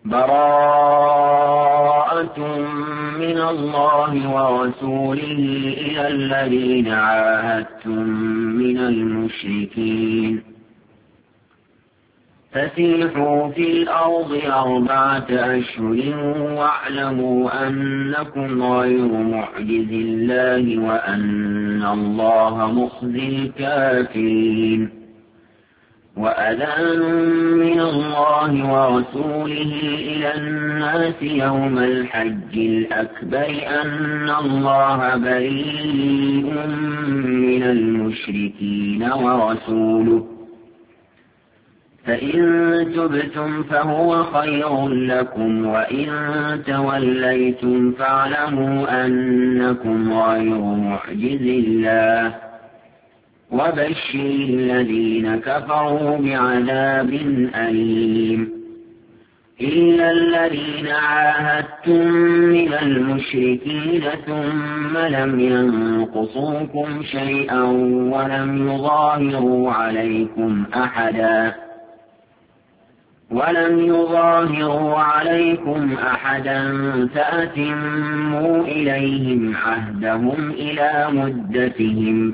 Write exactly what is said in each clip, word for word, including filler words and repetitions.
براءة من الله ورسوله إلى الذين عاهدتم من المشركين فسيحوا في الأرض أربعة أشهر واعلموا أنكم غير معجز الله وأن الله مخزي الكافرين وأذان من الله ورسوله إلى الناس يوم الحج الأكبر أن الله بريء من المشركين ورسوله فإن تبتم فهو خير لكم وإن توليتم فاعلموا أنكم غير معجز الله وبشر الذين كفروا بعذاب أليم إلا الذين عاهدتم من المشركين ثم لم ينقصوكم شيئا ولم يظاهروا عليكم أحدا ولم يظاهروا عليكم أحدا فأتموا إليهم عهدهم إلى مدتهم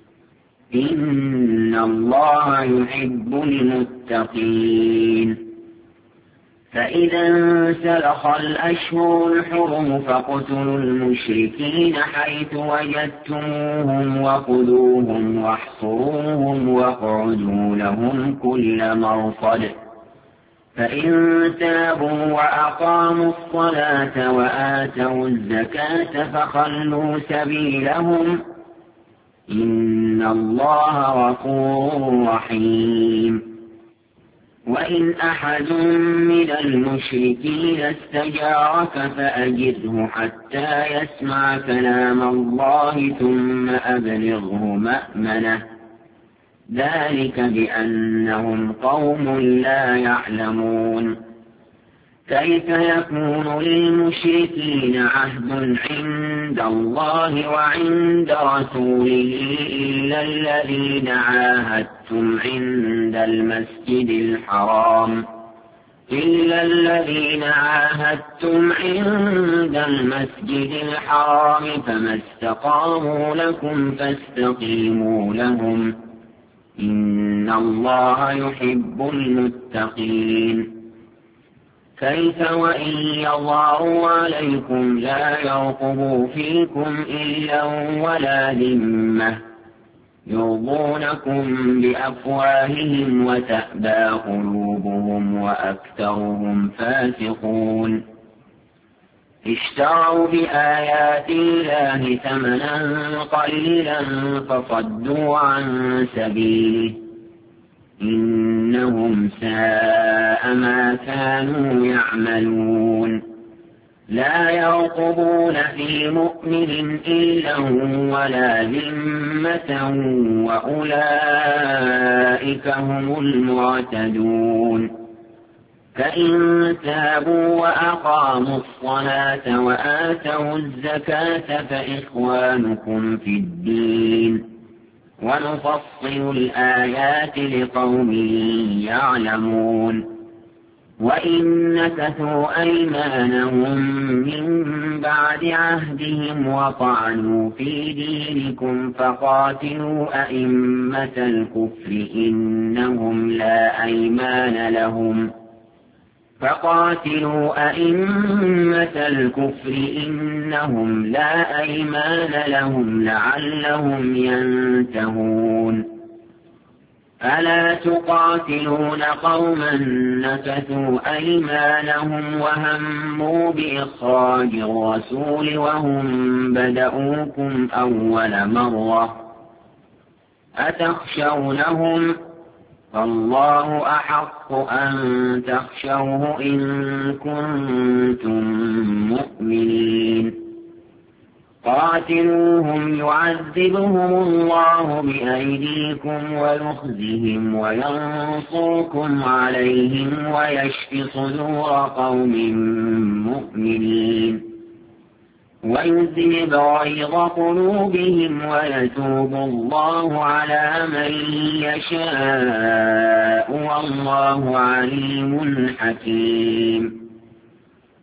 إن الله يحب المتقين فإذا انسلخ الأشهر الحرم فاقتلوا المشركين حيث وجدتموهم وخذوهم واحصروهم واقعدوا لهم كل مرصد فإن تابوا وأقاموا الصلاة وآتوا الزكاة فخلوا سبيلهم إن الله غفور رحيم وإن أحد من المشركين استجارك فأجره حتى يسمع كلام الله ثم أبلغه مأمنه ذلك بأنهم قوم لا يعلمون كيف يكون للمشركين عهد عند الله وعند رسوله إلا الذين عاهدتم عند المسجد الحرام إلا الذين عاهدتم عند المسجد الحرام فما استقاموا لكم فاستقيموا لهم إن الله يحب المتقين كيف وإن يظهروا عليكم لا يرقبوا فيكم إلا ولا ذمة يرضونكم بأفواههم وتأبى قلوبهم وأكثرهم فاسقون اشتروا بآيات الله ثمنا قليلا فصدوا عن سبيله إنهم ساء ما كانوا يعملون لا يرقبون في مؤمن إلا ولا ذمة وأولئك هم المعتدون فإن تابوا وأقاموا الصلاة وآتوا الزكاة فإخوانكم في الدين ونفصل الآيات لقوم يعلمون وإن نكثوا أيمانهم من بعد عهدهم وطعنوا في دينكم فقاتلوا أئمة الكفر إنهم لا أيمان لهم فقاتلوا أئمة الكفر إنهم لا أيمان لهم لعلهم ينتهون ألا تقاتلون قوما نكثوا أيمانهم وهموا بإخراج الرسول وهم بدؤوكم أول مرة أتخشونهم فالله أحق أن تخشوه إن كنتم مؤمنين قاتلوهم يعذبهم الله بأيديكم ويخزهم وينصركم عليهم ويشف صدور قوم مؤمنين ويذهب غيظ قلوبهم ويتوب الله على من يشاء، والله عليم حكيم.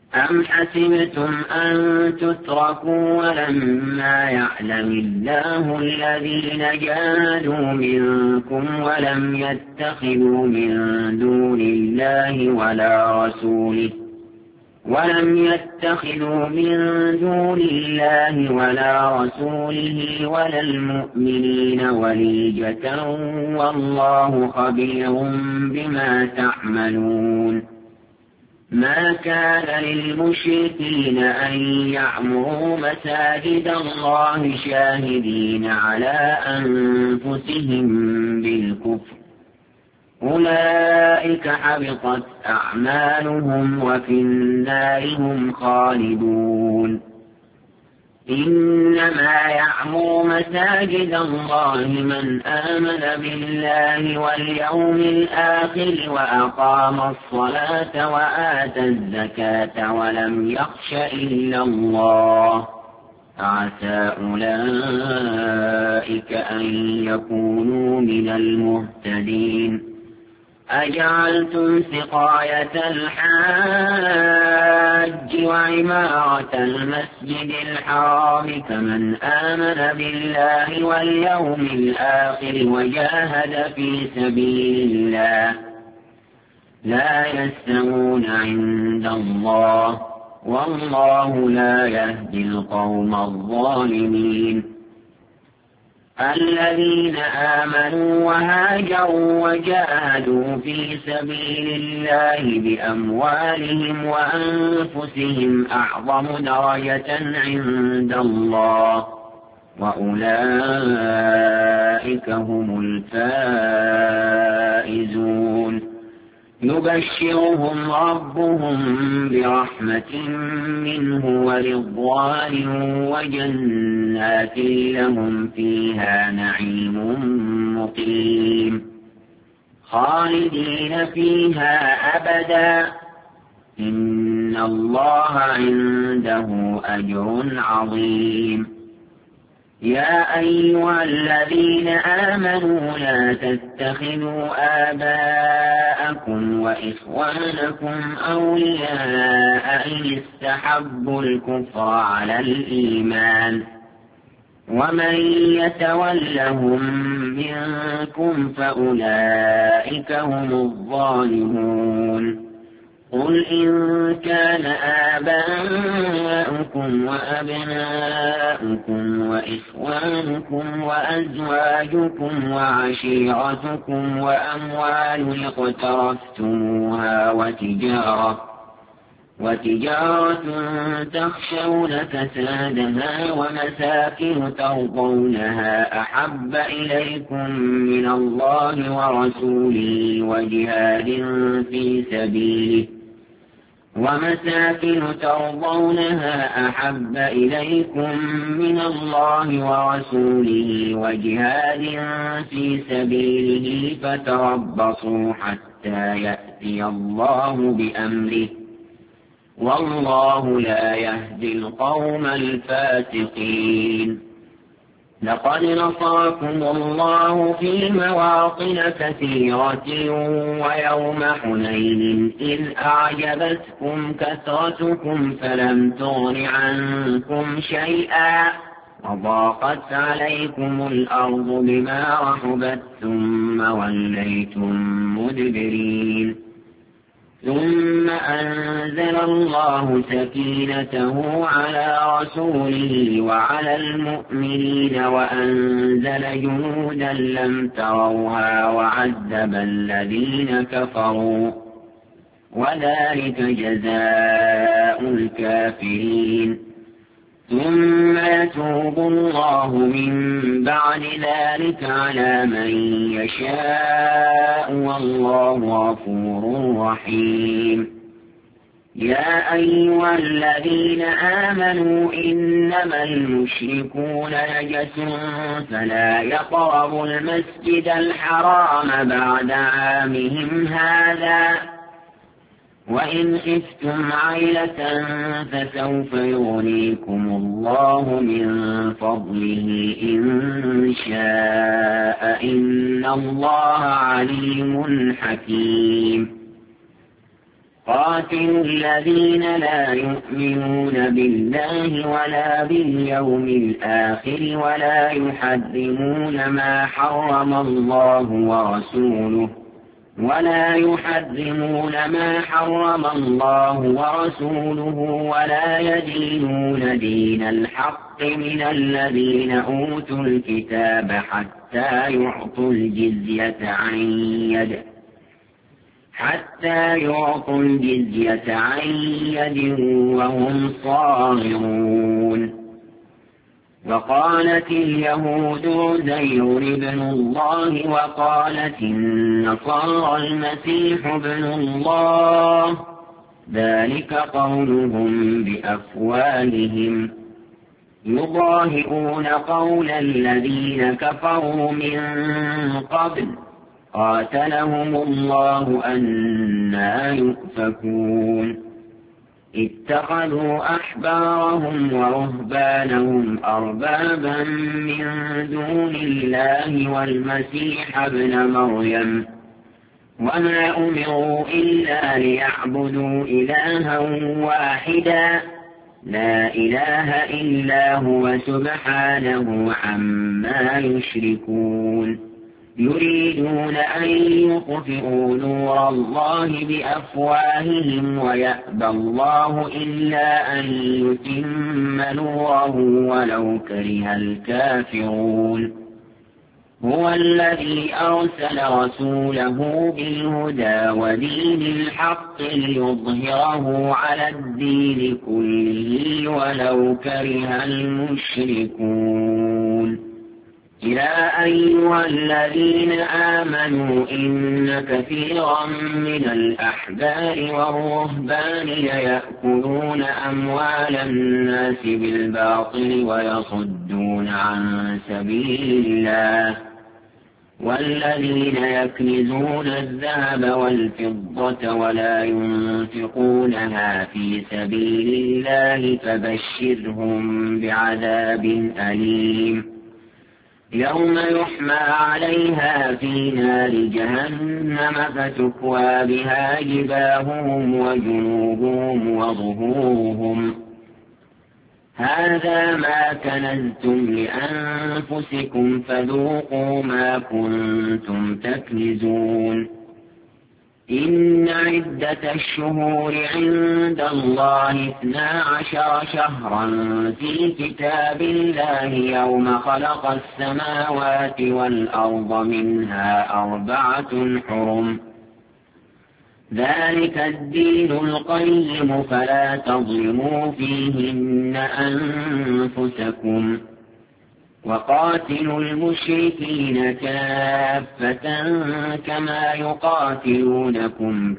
أم حسبتم أن تتركوا ولما يعلم الله الذين جاهدوا منكم ولم يتخذوا من دون الله ولا رسوله ولم يتخذوا من دون الله ولا رسوله ولا المؤمنين وليجة والله خبير بما تعملون. ما كان للمشركين أن يعمروا مساجد الله شاهدين على أنفسهم بالكفر أولئك حبطت أعمالهم وفي النار هم خالدون. إنما يعمر مساجد الله من آمن بالله واليوم الآخر وأقام الصلاة وآتى الزكاة ولم يخش إلا الله عسى أولئك أن يكونوا من المهتدين. أجعلتم سقاية الحاج وعمارة المسجد الحرام كمن آمن بالله واليوم الآخر وجاهد في سبيل الله لا يستوون عند الله والله لا يهدي القوم الظالمين. الذين آمنوا وهاجروا وجاهدوا في سبيل الله بأموالهم وأنفسهم أعظم درجة عند الله وأولئك هم الفائزون. يبشرهم ربهم برحمة منه ورضوان وجنات لهم فيها نعيم مقيم خالدين فيها أبدا إن الله عنده أجر عظيم. يا أيها الذين آمنوا لا تتخذوا آباءكم وإخوانكم أولياء إن استحبوا الكفر على الإيمان ومن يتولهم منكم فأولئك هم الظالمون. قل إن كان آباؤكم وأبناؤكم وإخوانكم وأزواجكم وعشيرتكم وأموال اقترفتموها وتجارة وتجارة تخشون كسادها ومساكن ترضونها أحب إليكم من الله ورسوله وجهاد في سبيله ومساكن ترضونها أحب إليكم من الله ورسوله وجهاد في سبيله فتربصوا حتى يأتي الله بأمره والله لا يهدي القوم الفاسقين. لقد نصركم الله في مواطن كثيرة ويوم حنين إذ أعجبتكم كثرتكم فلم تغن عنكم شيئا وضاقت عليكم الأرض بما رحبت ثم وليتم مدبرين ثم أنزل الله سكينته على رسوله وعلى المؤمنين وأنزل جنودا لم تروها وعذب الذين كفروا وذلك جزاء الكافرين. ثم يتوب الله من بعد ذلك على من يشاء والله غفور رحيم. يا أيها الذين آمنوا إنما المشركون نجس فلا يقربوا المسجد الحرام بعد عامهم هذا وإن خفتم عيلة فسوف يغنيكم الله من فضله إن شاء إن الله عليم حكيم. قاتلوا الذين لا يؤمنون بالله ولا باليوم الآخر ولا يحرمون ما حرم الله ورسوله ولا يحرمون ما حرم الله ورسوله ولا يدينون دين الحق من الذين أوتوا الكتاب حتى يعطوا الجزية عن يد حتى يعطوا الجزية عن يد وهم صاغرون. وقالت اليهود عزير ابن الله وقالت النصارى المسيح ابن الله ذلك قولهم بأفواههم يضاهئون قول الذين كفروا من قبل قاتلهم الله أنى يؤفكون. اتخذوا أحبارهم ورهبانهم أربابا من دون الله والمسيح ابن مريم وما أمروا إلا ليعبدوا إلها واحدا لا إله إلا هو سبحانه عما يشركون. يريدون أن يطفئوا نور الله بأفواههم ويأبى الله إلا أن يتم نوره ولو كره الكافرون. هو الذي أرسل رسوله بالهدى ودين الحق ليظهره على الدين كله ولو كره المشركون. يا أيها الذين آمنوا إن كثيرا من الأحبار والرهبان ليأكلون أموال الناس بالباطل ويصدون عن سبيل الله والذين يكنزون الذهب والفضة ولا ينفقونها في سبيل الله فبشرهم بعذاب أليم يوم يحمى عليها في نار جهنم فتكوى بها جباههم وجنوبهم وظهورهم هذا ما كنزتم لأنفسكم فذوقوا ما كنتم تكنزون. إن عدة الشهور عند الله اثنا عشر شهرا في كتاب الله يوم خلق السماوات والأرض منها أربعة حرم ذلك الدين القيم فلا تظلموا فيهن أنفسكم وقاتلوا المشركين كافة كما يقاتلونكم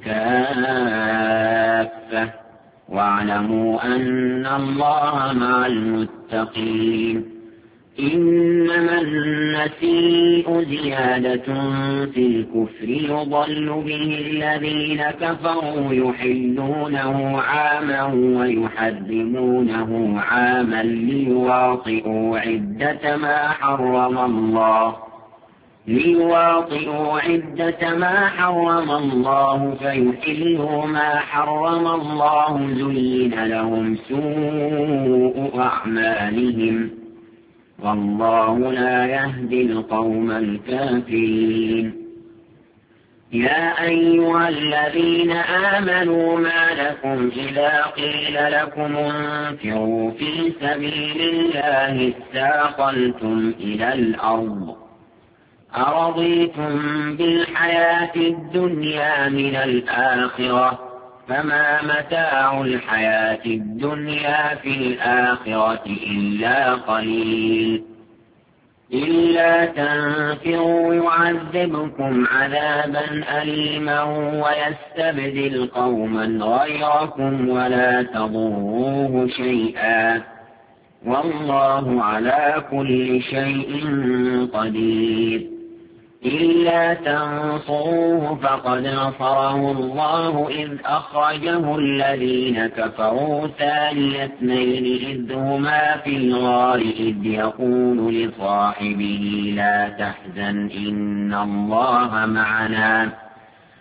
كافة واعلموا أن الله مع المتقين. إنما النسيء زيادة في الكفر يضل به الذين كفروا يحلونه عاما ويحرمونه عاما ليواطئوا عدة ما حرم الله ليواطئوا عدة ما حرم الله فيحلوا ما حرم الله زين لهم سوء أعمالهم والله لا يهدي القوم الكافرين. يا أيها الذين آمنوا ما لكم إذا قيل لكم انفروا في سبيل الله استاقلتم إلى الأرض أرضيتم بالحياة الدنيا من الآخرة فما متاع الحياة الدنيا في الآخرة إلا قليل. إلا تنفروا يعذبكم عذابا أليما ويستبدل قوما غيركم ولا تضروه شيئا والله على كل شيء قدير. إلا تنصروه فقد نصره الله إذ أخرجه الذين كفروا ثاني اثنين إذ هما في الغار إذ يقول لصاحبه لا تحزن إن الله معنا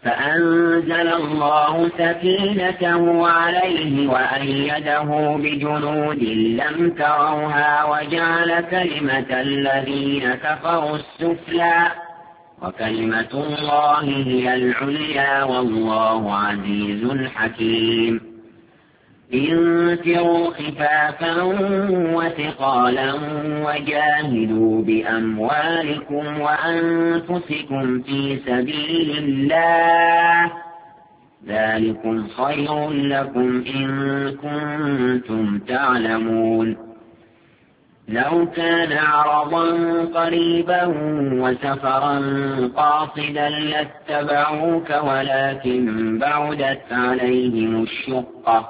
فأنزل الله سكينته عليه وأيده بجنود لم تروها وجعل كلمة الذين كفروا السفلى وكلمة الله هي العليا والله عزيز حكيم انفروا خفافا وثقالا وجاهدوا بأموالكم وأنفسكم في سبيل الله ذلكم خير لكم إن كنتم تعلمون لو كان عرضا قريبا وسفرا قاصدا لاتبعوك ولكن بعدت عليهم الشقة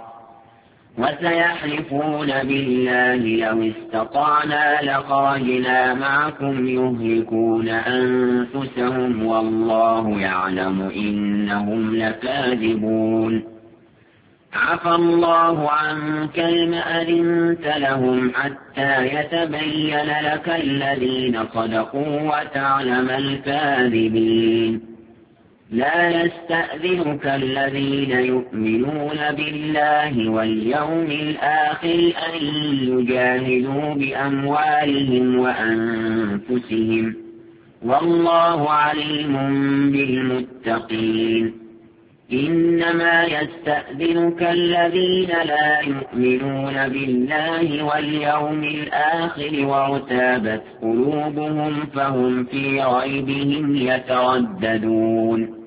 وسيحلفون بالله لو استطعنا لخرجنا معكم يهلكون أنفسهم والله يعلم إنهم لكاذبون عفى الله عنك لم أذنت لهم حتى يتبين لك الذين صدقوا وتعلم الكاذبين لا يستأذنك الذين يؤمنون بالله واليوم الآخر أن يجاهدوا بأموالهم وأنفسهم والله عليم بالمتقين إنما يستأذنك الذين لا يؤمنون بالله واليوم الآخر وارتابت قلوبهم فهم في ريبهم يترددون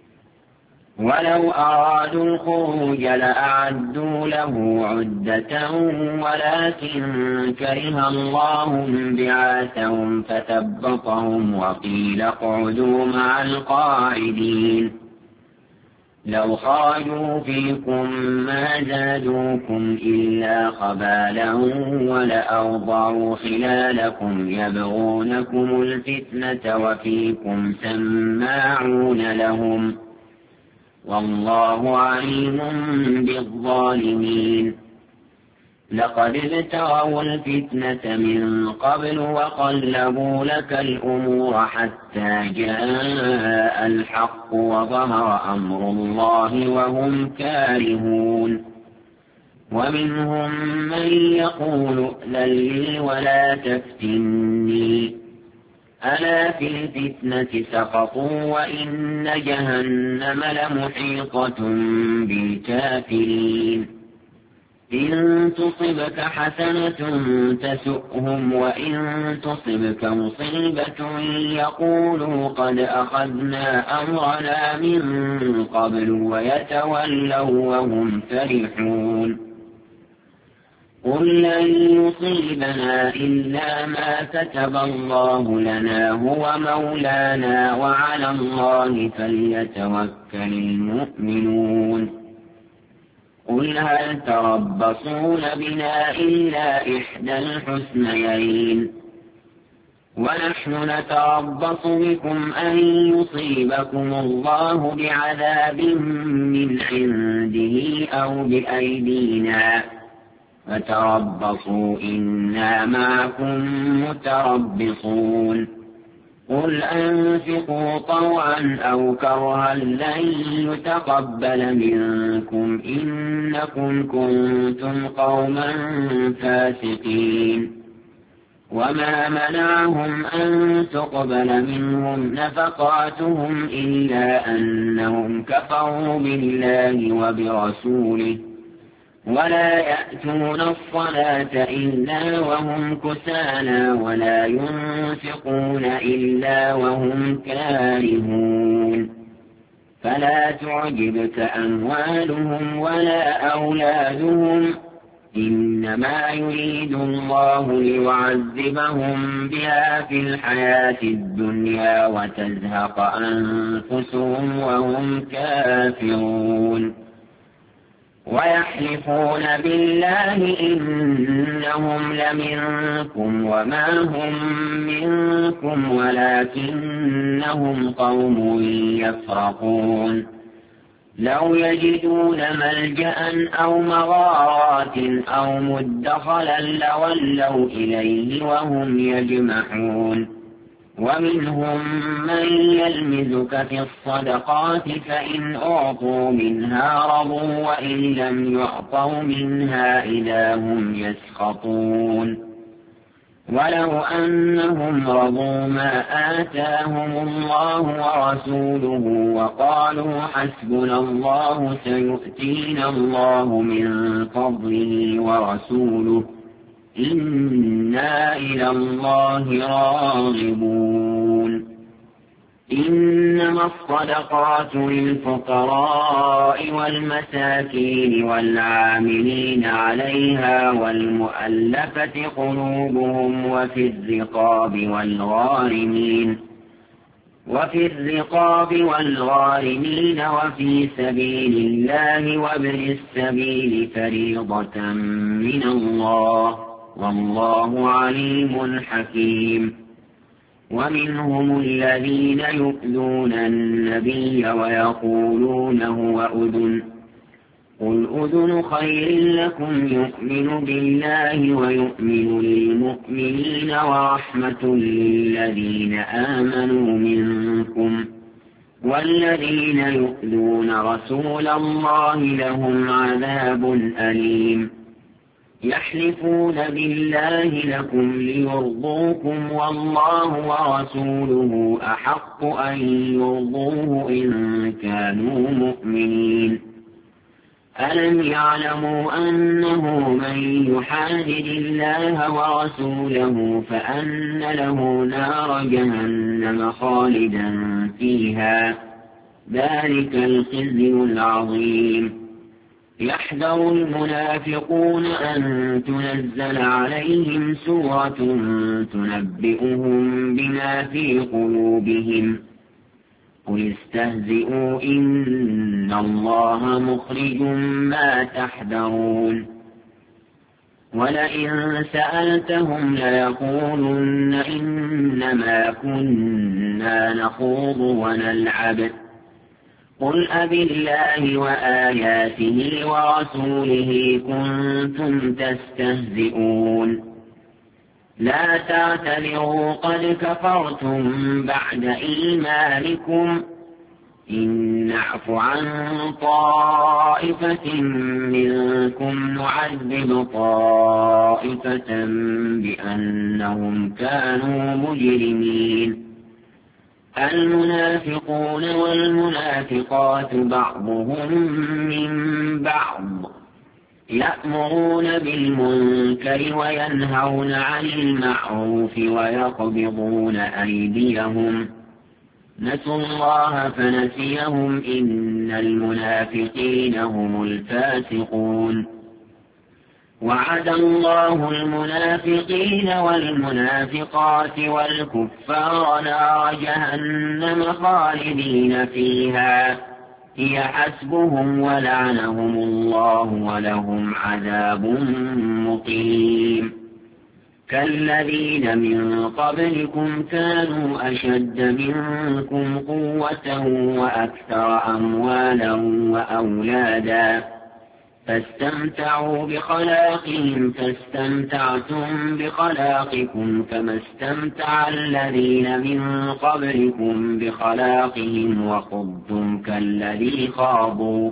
ولو أرادوا الخروج لأعدوا له عدة ولكن كره الله بعاثهم فثبطهم وقيل اقعدوا مع القاعدين لو خرجوا فيكم ما زادوكم إلا خبالا ولأوضعوا خلالكم يبغونكم الفتنة وفيكم سماعون لهم والله عليم بالظالمين لقد ابتغوا الفتنة من قبل وقلبوا لك الأمور حتى جاء الحق وظهر أمر الله وهم كارهون ومنهم من يقول ائذن لي ولا تفتني ألا في الفتنة سقطوا وإن جهنم لمحيطة بالكافرين إن تصبك حسنة تسؤهم وإن تصبك مصيبة يقولوا قد أخذنا أمرنا من قبل ويتولوا وهم فرحون قل لن يصيبنا إلا ما كتب الله لنا هو مولانا وعلى الله فليتوكل المؤمنون قل هل تربصون بنا إلا إحدى الحسنيين ونحن نتربص بكم أن يصيبكم الله بعذاب من عنده أو بأيدينا فتربصوا إنا معكم متربصون قل أنفقوا طوعا أو كرها لن يتقبل منكم إنكم كنتم قوما فاسقين وما منعهم أن تقبل منهم نفقاتهم إلا أنهم كفروا بالله وبرسوله ولا يأتون الصلاة إلا وهم كسالى ولا ينفقون إلا وهم كارهون فلا تعجبك أموالهم ولا أولادهم إنما يريد الله ليعذبهم بها في الحياة الدنيا وتزهق أنفسهم وهم كافرون ويحلفون بالله إنهم لمنكم وما هم منكم ولكنهم قوم يفرقون لو يجدون ملجأ أو مغارات أو مدخلا لولوا إليه وهم يجمحون ومنهم من يلمزك في الصدقات فإن أعطوا منها رضوا وإن لم يعطوا منها إذا هم يسخطون ولو أنهم رضوا ما آتاهم الله ورسوله وقالوا حسبنا الله سيؤتينا الله من فضله ورسوله إنا إلى الله راغبون إنما الصدقات للفقراء والمساكين والعاملين عليها والمؤلفة قلوبهم وفي الرقاب والغارمين وفي الرقاب والغارمين وفي سبيل الله وابن السبيل فريضة من الله والله عليم حكيم ومنهم الذين يؤذون النبي ويقولون هو أذن قل أذن خير لكم يؤمن بالله ويؤمن للمؤمنين ورحمة للذين آمنوا منكم والذين يؤذون رسول الله لهم عذاب أليم يحلفون بالله لكم ليرضوكم والله ورسوله أحق أن يرضوه إن كانوا مؤمنين ألم يعلموا أنه من يحادد الله ورسوله فأن له نار جهنم خالدا فيها ذلك الخزي العظيم يحذر المنافقون أن تنزل عليهم سورة تنبئهم بما في قلوبهم قل استهزئوا إن الله مخرج ما تحذرون ولئن سألتهم ليقولن إنما كنا نخوض ونلعب قل أبالله وآياته ورسوله كنتم تستهزئون لا تعتذروا قد كفرتم بعد إيمانكم إن نعف عن طائفة منكم نعذب طائفة بأنهم كانوا مجرمين المنافقون والمنافقات بعضهم من بعض يأمرون بالمنكر وينهون عن المعروف ويقبضون أيديهم نسوا الله فنسيهم إن المنافقين هم الفاسقون وعد الله المنافقين والمنافقات والكفار نار جهنم خالدين فيها هي حسبهم ولعنهم الله ولهم عذاب مقيم كالذين من قبلكم كانوا أشد منكم قوة وأكثر أموالا وأولادا فاستمتعوا بخلاقهم فاستمتعتم بخلاقكم كما استمتع الذين من قبلكم بخلاقهم وخضتم كالذي خاضوا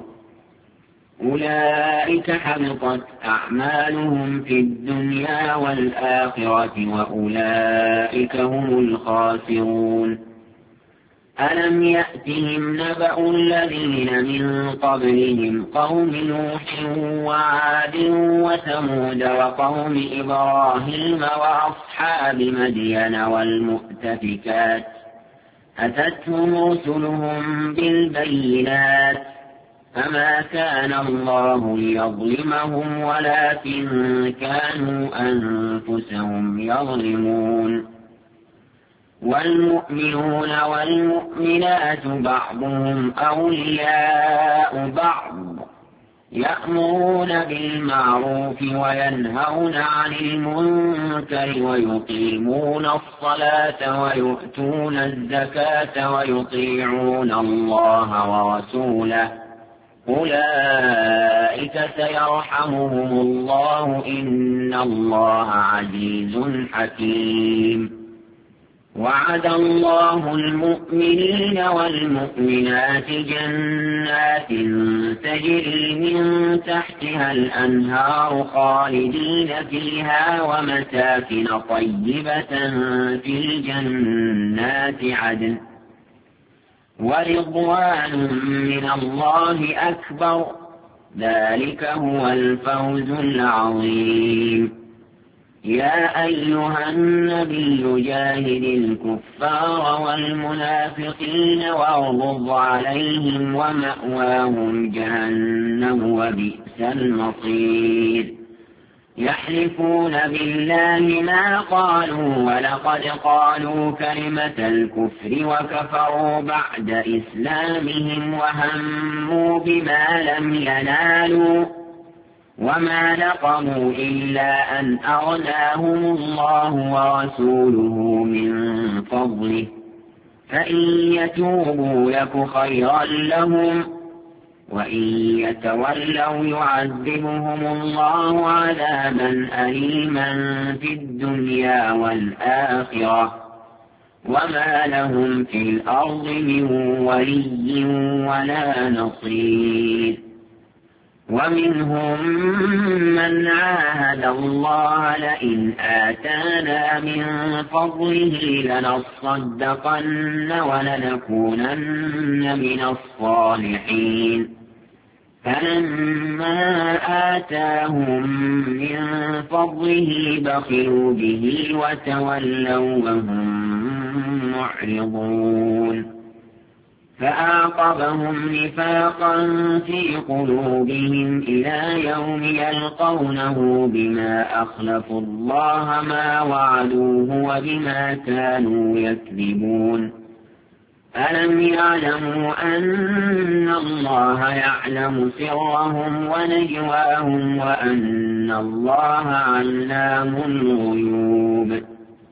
أولئك حبطت أعمالهم في الدنيا والآخرة وأولئك هم الخاسرون ألم يأتهم نبأ الذين من قبلهم قوم نوح وعاد وثمود وقوم إبراهيم وأصحاب مدين والمؤتفكات أتتهم رسلهم بالبينات فما كان الله ليظلمهم ولكن كانوا أنفسهم يظلمون والمؤمنون والمؤمنات بعضهم أولياء بعض يأمرون بالمعروف وينهون عن المنكر ويقيمون الصلاة ويؤتون الزكاة ويطيعون الله ورسوله أولئك سيرحمهم الله إن الله عزيز حكيم وعد الله المؤمنين والمؤمنات جنات تجري من تحتها الأنهار خالدين فيها ومساكن طيبة في الجنات عدن ورضوان من الله أكبر ذلك هو الفوز العظيم. يا أيها النبي جاهد الكفار والمنافقين واغلظ عليهم ومأواهم جهنم وبئس المصير. يحلفون بالله ما قالوا ولقد قالوا كلمة الكفر وكفروا بعد إسلامهم وهموا بما لم ينالوا وما نقموا إلا أن أغناهم الله ورسوله من فضله فإن يتوبوا يك خيرا لهم وإن يتولوا يعذبهم الله عذابا أليما في الدنيا والآخرة وما لهم في الأرض من ولي ولا نصير. ومنهم من عاهد الله لئن آتانا من فضله لنصدقن ولنكونن من الصالحين فلما آتاهم من فضله بخلوا به وتولوا وهم معرضون فأعقبهم نفاقا في قلوبهم إلى يوم يلقونه بما أخلفوا الله ما وعدوه وبما كانوا يكذبون. ألم يعلموا أن الله يعلم سرهم ونجواهم وأن الله علام الغيوب.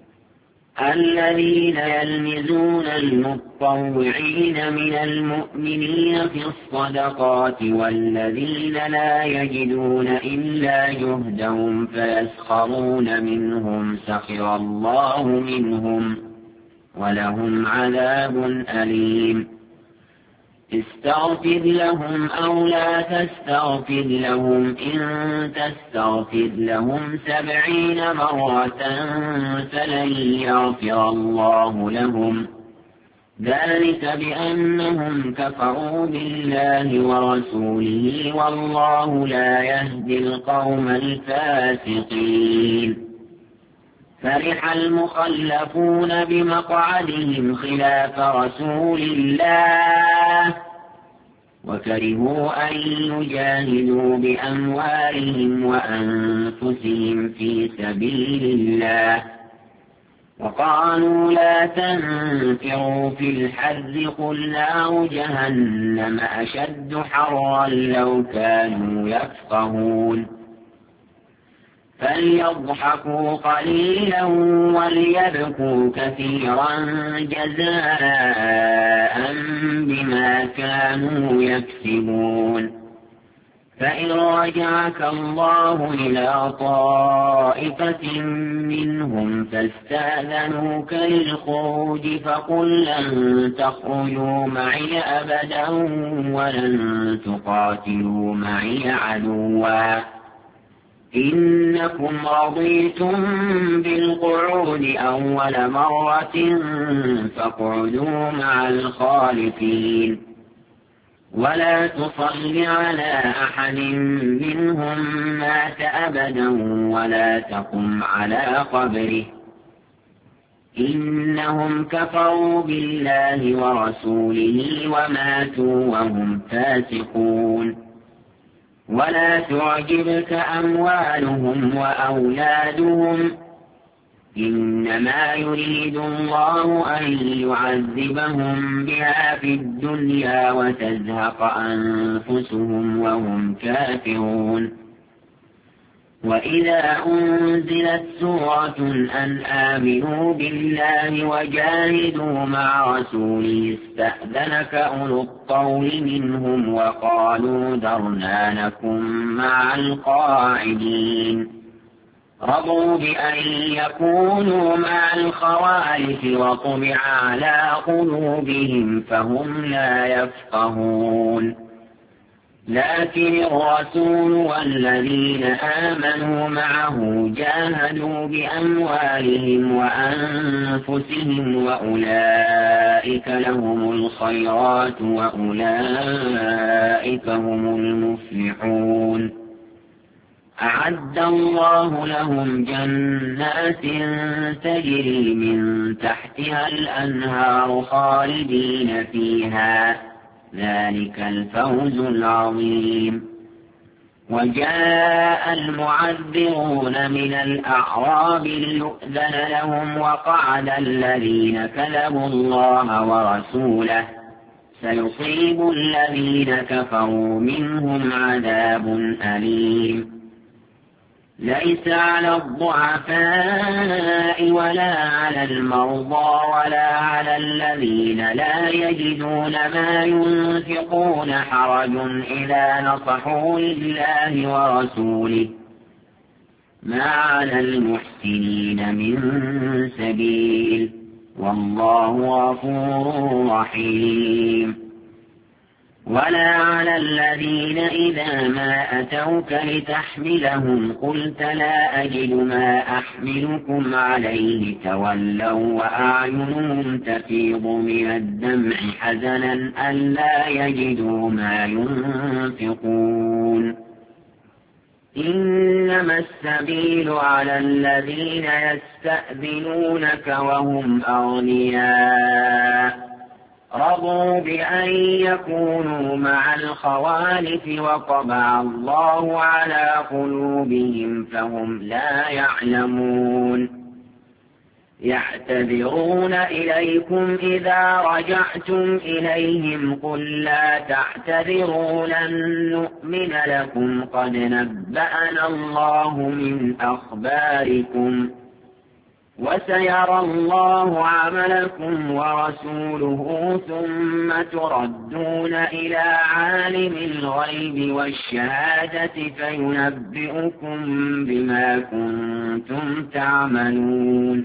الذين يلمزون المطوعين من المؤمنين في الصدقات والذين لا يجدون إلا جهدهم فيسخرون منهم سخر الله منهم ولهم عذاب أليم. استغفر لهم أو لا تستغفر لهم إن تستغفر لهم سبعين مرة فلن يغفر الله لهم ذلك بأنهم كفروا بالله ورسوله والله لا يهدي القوم الفاسقين. فرح المخلفون بمقعدهم خلاف رسول الله وكرهوا أن يجاهدوا بأموالهم وأنفسهم في سبيل الله وقالوا لا تنفروا في الحر قل نار جهنم أشد حرا لو كانوا يفقهون. فليضحكوا قليلا وليبكوا كثيرا جزاء بما كانوا يكسبون. فإن رجعك الله إلى طائفة منهم فاستأذنوك للخروج فقل لن تخرجوا معي أبدا ولن تقاتلوا معي عدوا إنكم رضيتم بالقعود أول مرة فاقعدوا مع الخالفين ولا تصل على أحد منهم مات أبدا ولا تقم على قبره إنهم كفروا بالله ورسوله وماتوا وهم فاسقون. ولا تعجبك أموالهم وأولادهم إنما يريد الله أن يعذبهم بها في الدنيا وتزهق أنفسهم وهم كافرون. وإذا أنزلت سورة أن آمنوا بالله وجاهدوا مع رسوله استأذنك أولو الطول منهم وقالوا ذرنا نكن مع القاعدين رضوا بأن يكونوا مع الخوالف وطبع على قلوبهم فهم لا يفقهون لكن الرسول والذين آمنوا معه جاهدوا بأموالهم وأنفسهم وأولئك لهم الخيرات وأولئك هم المفلحون أعد الله لهم جنات تجري من تحتها الأنهار خالدين فيها ذلك الفوز العظيم وجاء المعذرون من الأعراب ليؤذن لهم وقعد الذين كذبوا الله ورسوله سيصيب الذين كفروا منهم عذاب أليم ليس على الضعفاء ولا على المرضى ولا على الذين لا يجدون ما ينفقون حرج إذا نصحوا لله ورسوله ما على المحسنين من سبيل والله غفور رحيم ولا على الذين إذا ما أتوك لتحملهم قلت لا أجد ما أحملكم عليه تولوا وأعينهم تفيض من الدمع حزنا ألا يجدوا ما ينفقون إنما السبيل على الذين يستأذنونك وهم أغنياء رضوا بأن يكونوا مع الخوالف وطبع الله على قلوبهم فهم لا يعلمون يعتذرون إليكم إذا رجعتم إليهم قل لا تعتذروا لن نؤمن لكم قد نبأنا الله من أخباركم وسيرى الله عملكم ورسوله ثم تردون إلى عالم الغيب والشهادة فينبئكم بما كنتم تعملون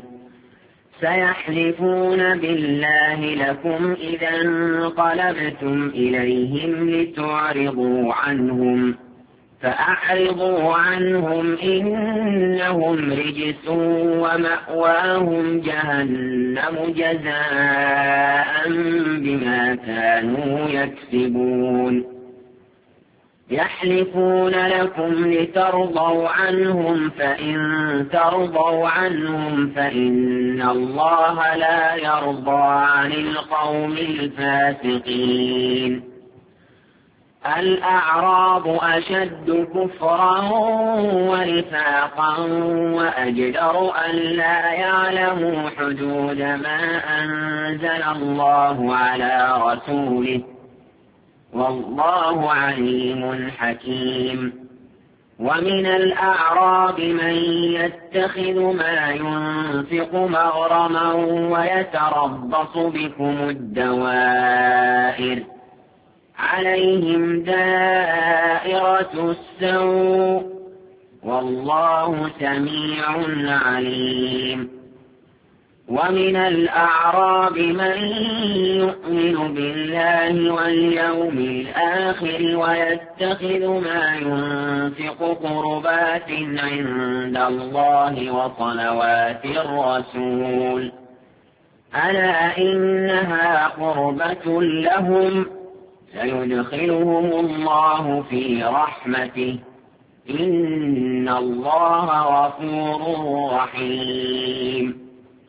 سيحلفون بالله لكم إذا انقلبتم إليهم لتعرضوا عنهم فأعرضوا عنهم إنهم رجس ومأواهم جهنم جزاء بما كانوا يكسبون يحلفون لكم لترضوا عنهم فإن ترضوا عنهم فإن الله لا يرضى عن القوم الفاسقين الأعراب أشد كفرا ونفاقا وأجدر أن لا يعلموا حدود ما أنزل الله على رسوله والله عليم حكيم ومن الأعراب من يتخذ ما ينفق مغرما ويتربص بكم الدوائر عليهم دائرة السوء والله سميع عليم ومن الأعراب من يؤمن بالله واليوم الآخر ويتخذ ما ينفق قربات عند الله وصلوات الرسول ألا إنها قربة لهم سيدخلهم الله في رحمته إن الله غفور رحيم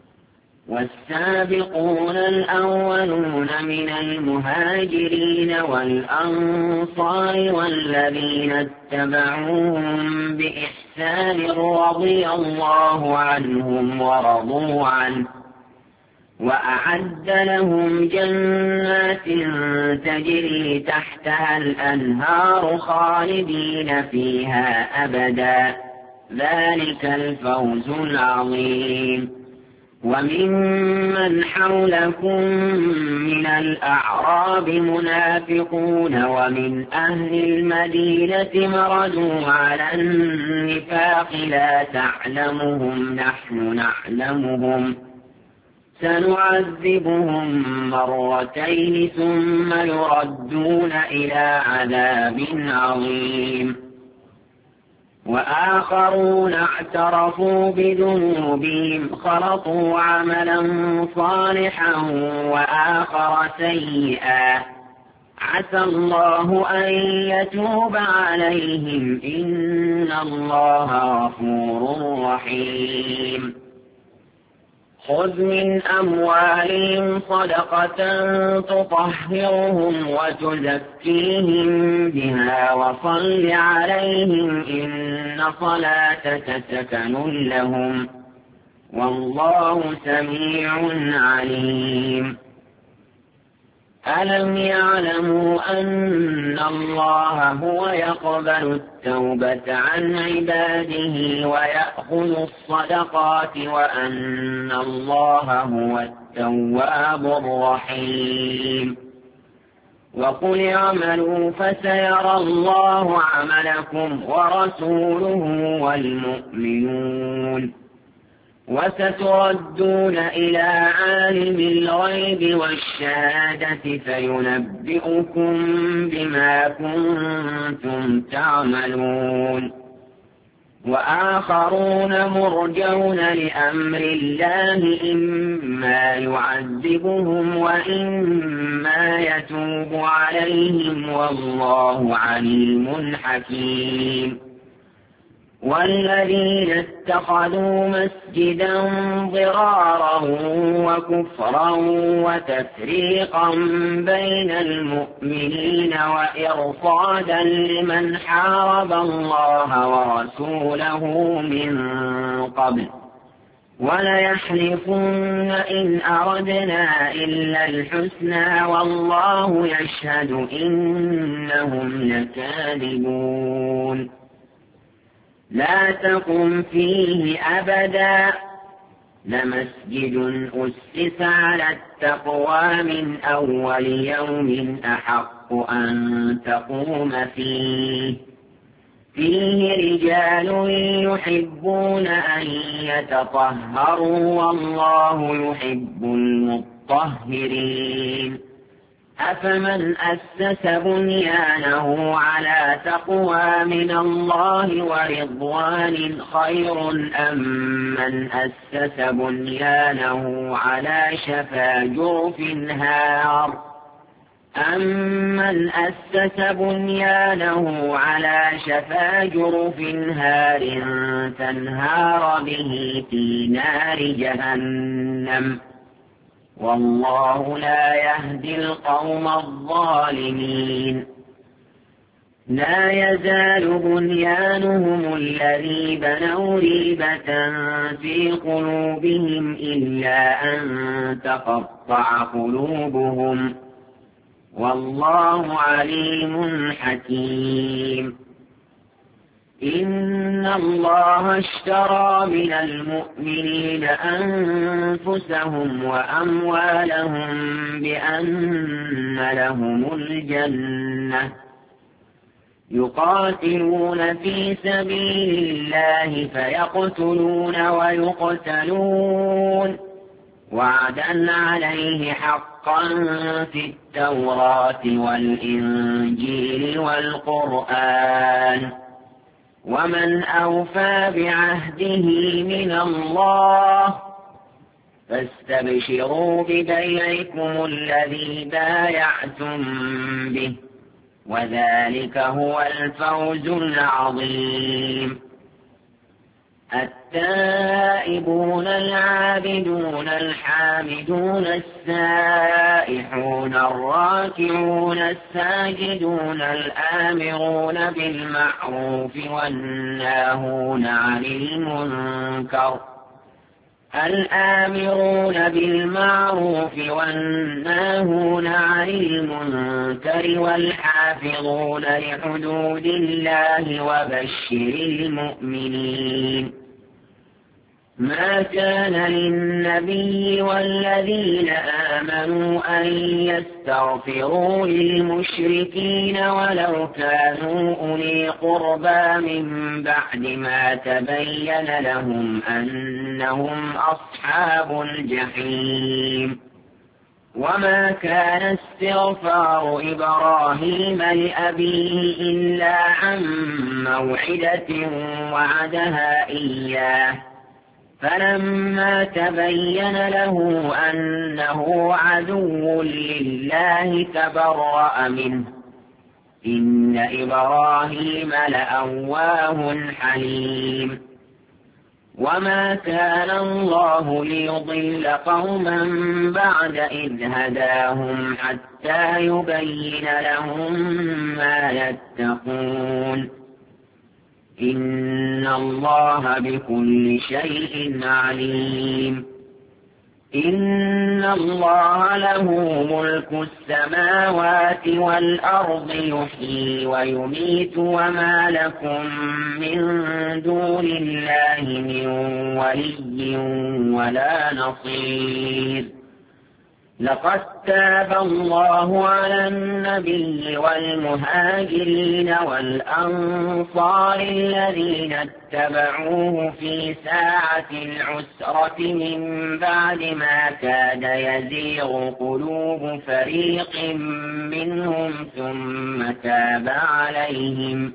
والسابقون الأولون من المهاجرين والأنصار والذين اتبعوهم بإحسان رضي الله عنهم ورضوا عنه وأعد لهم جنات تجري تحتها الأنهار خالدين فيها أبدا ذلك الفوز العظيم وممن حولكم من الأعراب منافقون ومن أهل المدينة مردوا على النفاق لا تعلمهم نحن نعلمهم سنعذبهم مرتين ثم يردون إلى عذاب عظيم وآخرون اعترفوا بذنوبهم خلطوا عملا صالحا وآخر سيئا عسى الله أن يتوب عليهم إن الله غفور رحيم خذ من أموالهم صدقة تطهرهم وتزكيهم بها وصل عليهم إن صلاتك سكن لهم والله سميع عليم ألم يعلموا أن الله هو يقبل التوبة عن عباده ويأخذ الصدقات وأن الله هو التواب الرحيم وقل اعملوا فسيرى الله عملكم ورسوله والمؤمنون وستردون إلى عالم الغيب والشهادة فينبئكم بما كنتم تعملون وآخرون مرجون لأمر الله إما يعذبهم وإما يتوب عليهم والله عليم حكيم والذين اتخذوا مسجدا ضرارا وكفرا وتفريقا بين المؤمنين وإرصادا لمن حارب الله ورسوله من قبل وليحلفن إن أردنا إلا الحسنى والله يشهد إنهم لكاذبون لا تقم فيه أبدا لمسجد أسس على التقوى من أول يوم أحق أن تقوم فيه فيه رجال يحبون أن يتطهروا والله يحب المطهرين أفمن أسس بنيانه على تقوى من الله ورضوان خير أم من أسس بنيانه على شفا جرف هار أمن أسس بنيانه على شفا جرف هار فانهار به في نار جهنم والله لا يهدي القوم الظالمين لا يزال بنيانهم الذي بنوا ريبة في قلوبهم إلا أن تقطع قلوبهم والله عليم حكيم إن الله اشترى من المؤمنين أنفسهم وأموالهم بأن لهم الجنة يقاتلون في سبيل الله فيقتلون ويقتلون وعدا عليه حقا في التوراة والإنجيل والقرآن ومن أوفى بعهده من الله فاستبشروا ببيعكم الذي بايعتم به وذلك هو الفوز العظيم التائبون العابدون الحامدون السائحون الراكعون الساجدون الآمرون بالمعروف والناهون عن المنكر الآمرون بالمعروف والناهون عن المنكر والحافظون لحدود الله وبشر المؤمنين ما كان للنبي والذين آمنوا أن يستغفروا للمشركين ولو كانوا أولي قربى من بعد ما تبين لهم أنهم أصحاب الجحيم. وما كان استغفار إبراهيم لأبيه إلا عن موعدة وعدها إياه، فلما تبين له أنه عدو لله تبرأ منه، إن إبراهيم لأواه حليم. وما كان الله ليضل قوما بعد إذ هداهم حتى يبين لهم ما يتقون، إن الله بكل شيء عليم. إن الله له ملك السماوات والأرض يحيي ويميت، وما لكم من دون الله من ولي ولا نصير. لقد تاب الله على النبي والمهاجرين والأنصار الذين اتبعوه في ساعة العسرة من بعد ما كاد يزيغ قلوب فريق منهم ثم تاب عليهم،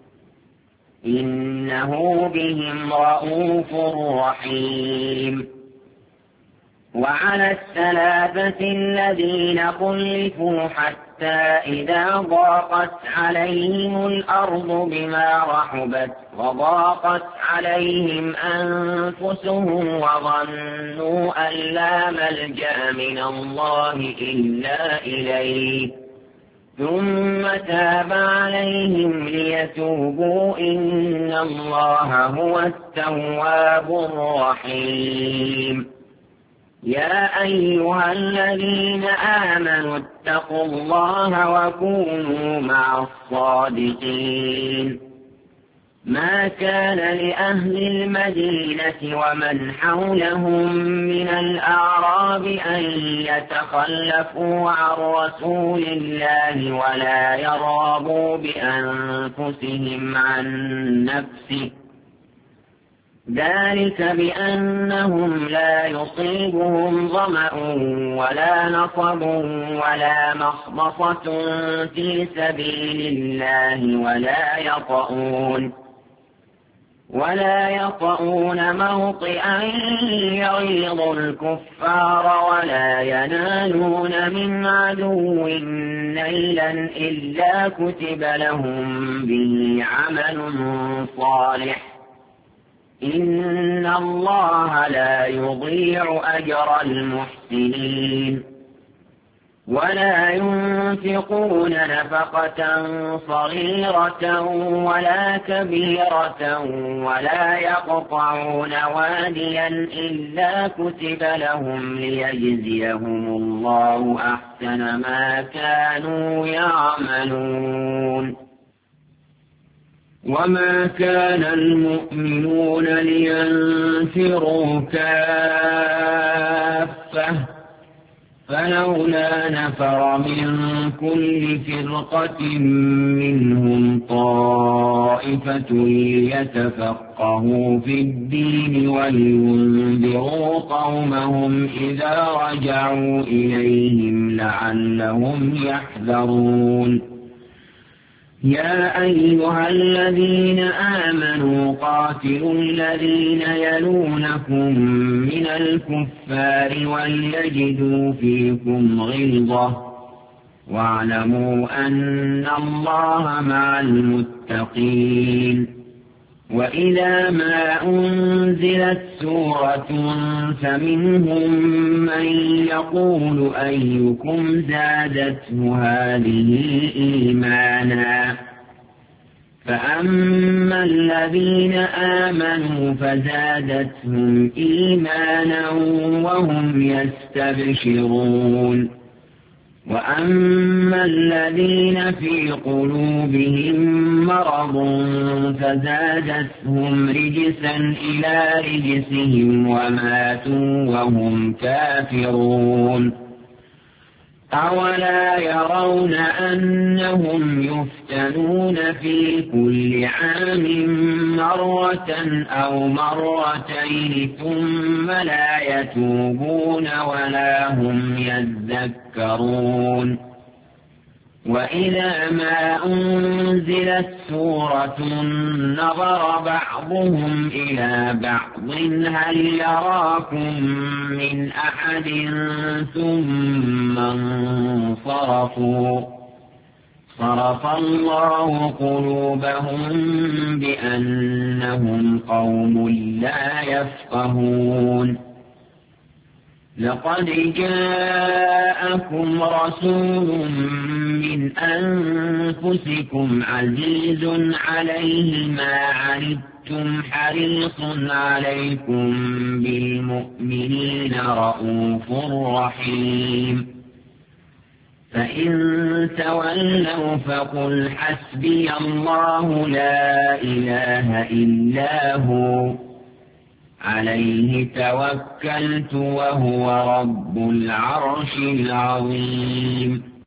إنه بهم رءوف رحيم. وعلى الثلاثة الذين خلفوا حتى إذا ضاقت عليهم الأرض بما رحبت وضاقت عليهم أنفسهم وظنوا أن لا ملجأ من الله إلا إليه، ثم تاب عليهم ليتوبوا، إن الله هو التواب الرحيم. يا أيها الذين آمنوا اتقوا الله وكونوا مع الصادقين. ما كان لأهل المدينة ومن حولهم من الأعراب أن يتخلفوا عن رسول الله ولا يرغبوا بأنفسهم عن نفسه، ذلك بأنهم لا يصيبهم ظمأ ولا نصب ولا مخمصة في سبيل الله ولا يطؤون ولا يطؤون موطئا يغيظ الكفار ولا ينالون من عدو نيلا إلا كتب لهم به عمل صالح، إن الله لا يضيع أجر المحسنين. ولا ينفقون نفقة صغيرة ولا كبيرة ولا يقطعون واديا إلا كتب لهم ليجزيهم الله أحسن ما كانوا يعملون. وما كان المؤمنون لينفروا كافة، فلولا نفر من كل فرقة منهم طائفة ليتفقهوا في الدين ولينذروا قومهم إذا رجعوا إليهم لعلهم يحذرون. يا أيها الذين آمنوا قاتلوا الذين يلونكم من الكفار وليجدوا فيكم غلظة، واعلموا أن الله مع المتقين. وإذا ما أنزلت سورة فمنهم من يقول أيكم زادته هذه إيمانا، فأما الذين آمنوا فزادتهم إيمانا وهم يستبشرون. وأما الذين في قلوبهم مرض فزادتهم رجسا إلى رجسهم وماتوا وهم كافرون أولا يرون أنهم يفتنون في كل عام مرة أو مرتين ثم لا يتوبون ولا هم يذكرون وإذا ما أنزلت سورة نظر بعضهم إلى بعض هل يراكم من أحد ثم انصرفوا صرف الله قلوبهم بأنهم قوم لا يفقهون لقد جاءكم رسول من أنفسكم عزيز عليه ما عنتم حريص عليكم بالمؤمنين رءوف رحيم فإن تولوا فقل حسبي الله لا إله إلا هو عليه توكلت وهو رب العرش العظيم